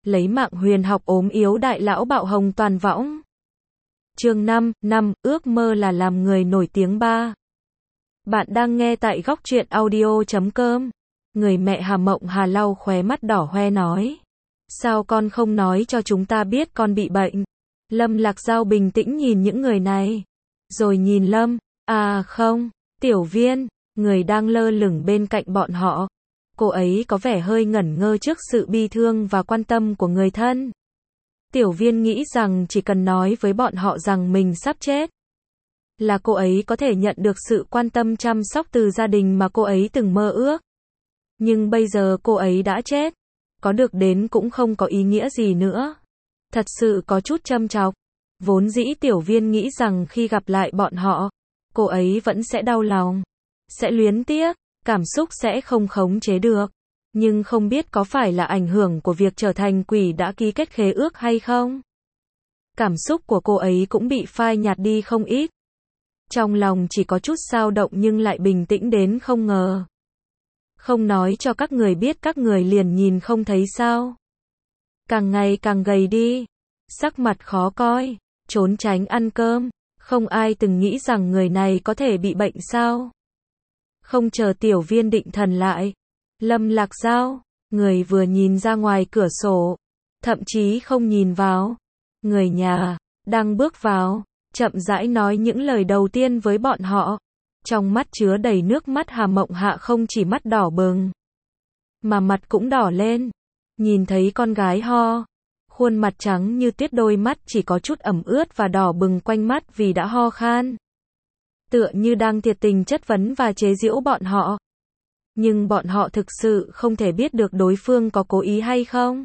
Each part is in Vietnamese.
lấy mạng huyền học ốm yếu đại lão bạo hồng toàn võng. Chương 5, ước mơ là làm người nổi tiếng 3. Bạn đang nghe tại góc truyện audio.com. Người mẹ Hà Mộng Hà lau khóe mắt đỏ hoe nói. Sao con không nói cho chúng ta biết con bị bệnh? Lâm Lạc Giao bình tĩnh nhìn những người này. Rồi nhìn Lâm, không, Tiểu Viên, người đang lơ lửng bên cạnh bọn họ. Cô ấy có vẻ hơi ngẩn ngơ trước sự bi thương và quan tâm của người thân. Tiểu Viên nghĩ rằng chỉ cần nói với bọn họ rằng mình sắp chết, là cô ấy có thể nhận được sự quan tâm chăm sóc từ gia đình mà cô ấy từng mơ ước. Nhưng bây giờ cô ấy đã chết, có được đến cũng không có ý nghĩa gì nữa. Thật sự có chút châm chọc. Vốn dĩ Tiểu Viên nghĩ rằng khi gặp lại bọn họ, cô ấy vẫn sẽ đau lòng, sẽ luyến tiếc, cảm xúc sẽ không khống chế được. Nhưng không biết có phải là ảnh hưởng của việc trở thành quỷ đã ký kết khế ước hay không? Cảm xúc của cô ấy cũng bị phai nhạt đi không ít. Trong lòng chỉ có chút dao động nhưng lại bình tĩnh đến không ngờ. Không nói cho các người biết các người liền nhìn không thấy sao? Càng ngày càng gầy đi, sắc mặt khó coi, trốn tránh ăn cơm, không ai từng nghĩ rằng người này có thể bị bệnh sao? Không chờ Tiểu Viên định thần lại, Lâm Lạc Giao, người vừa nhìn ra ngoài cửa sổ, thậm chí không nhìn vào. Người nhà, đang bước vào, chậm rãi nói những lời đầu tiên với bọn họ. Trong mắt chứa đầy nước mắt Hà Mộng Hạ không chỉ mắt đỏ bừng, mà mặt cũng đỏ lên. Nhìn thấy con gái ho, khuôn mặt trắng như tuyết, đôi mắt chỉ có chút ẩm ướt và đỏ bừng quanh mắt vì đã ho khan. Tựa như đang thiệt tình chất vấn và chế giễu bọn họ. Nhưng bọn họ thực sự không thể biết được đối phương có cố ý hay không.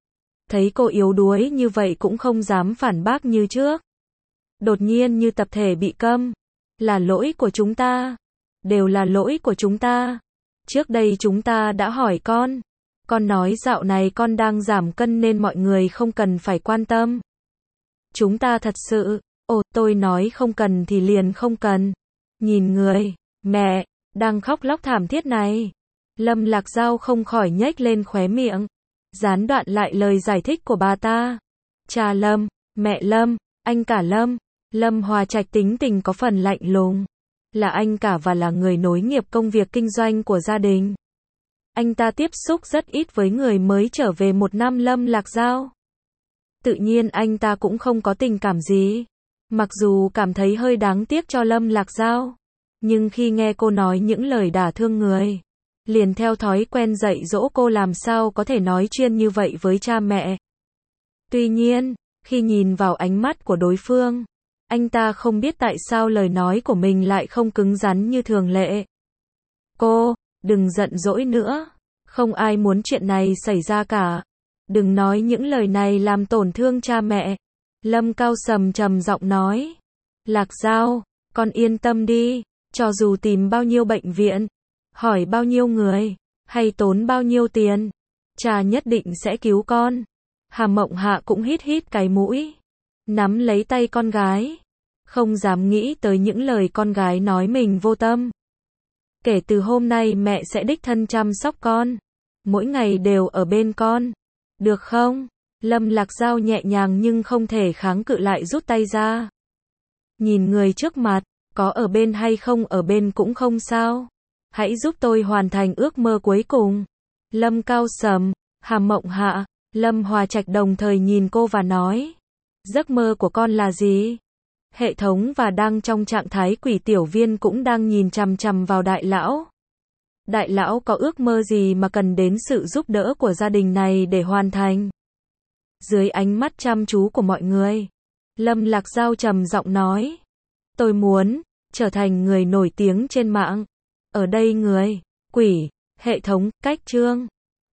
Thấy cô yếu đuối như vậy cũng không dám phản bác như trước. Đột nhiên như tập thể bị câm. Là lỗi của chúng ta. Đều là lỗi của chúng ta. Trước đây chúng ta đã hỏi con. Con nói dạo này con đang giảm cân nên mọi người không cần phải quan tâm. Chúng ta thật sự, tôi nói không cần thì liền không cần. Nhìn người, mẹ, đang khóc lóc thảm thiết này. Lâm Lạc Giao không khỏi nhếch lên khóe miệng. Gián đoạn lại lời giải thích của bà ta. Cha Lâm, mẹ Lâm, anh cả Lâm. Lâm Hòa Trạch tính tình có phần lạnh lùng. Là anh cả và là người nối nghiệp công việc kinh doanh của gia đình. Anh ta tiếp xúc rất ít với người mới trở về một năm Lâm Lạc Giao. Tự nhiên anh ta cũng không có tình cảm gì. Mặc dù cảm thấy hơi đáng tiếc cho Lâm Lạc Giao, nhưng khi nghe cô nói những lời đả thương người, liền theo thói quen dạy dỗ cô làm sao có thể nói chuyên như vậy với cha mẹ. Tuy nhiên, khi nhìn vào ánh mắt của đối phương, anh ta không biết tại sao lời nói của mình lại không cứng rắn như thường lệ. Cô, đừng giận dỗi nữa. Không ai muốn chuyện này xảy ra cả. Đừng nói những lời này làm tổn thương cha mẹ. Lâm Cao Sầm trầm giọng nói. Lạc Giao, con yên tâm đi. Cho dù tìm bao nhiêu bệnh viện, hỏi bao nhiêu người, hay tốn bao nhiêu tiền, cha nhất định sẽ cứu con. Hà Mộng Hạ cũng hít hít cái mũi, nắm lấy tay con gái. Không dám nghĩ tới những lời con gái nói mình vô tâm. Kể từ hôm nay mẹ sẽ đích thân chăm sóc con. Mỗi ngày đều ở bên con. Được không? Lâm Lạc Giao nhẹ nhàng nhưng không thể kháng cự lại rút tay ra. Nhìn người trước mặt, có ở bên hay không ở bên cũng không sao. Hãy giúp tôi hoàn thành ước mơ cuối cùng. Lâm Cao Sầm, Hà Mộng Hạ, Lâm Hòa Trạch đồng thời nhìn cô và nói. Giấc mơ của con là gì? Hệ thống và đang trong trạng thái quỷ. Tiểu Viên cũng đang nhìn chằm chằm vào đại lão. Đại lão có ước mơ gì mà cần đến sự giúp đỡ của gia đình này để hoàn thành? Dưới ánh mắt chăm chú của mọi người, Lâm Lạc Giao trầm giọng nói. Tôi muốn trở thành người nổi tiếng trên mạng. Ở đây người, quỷ, hệ thống, cách chương.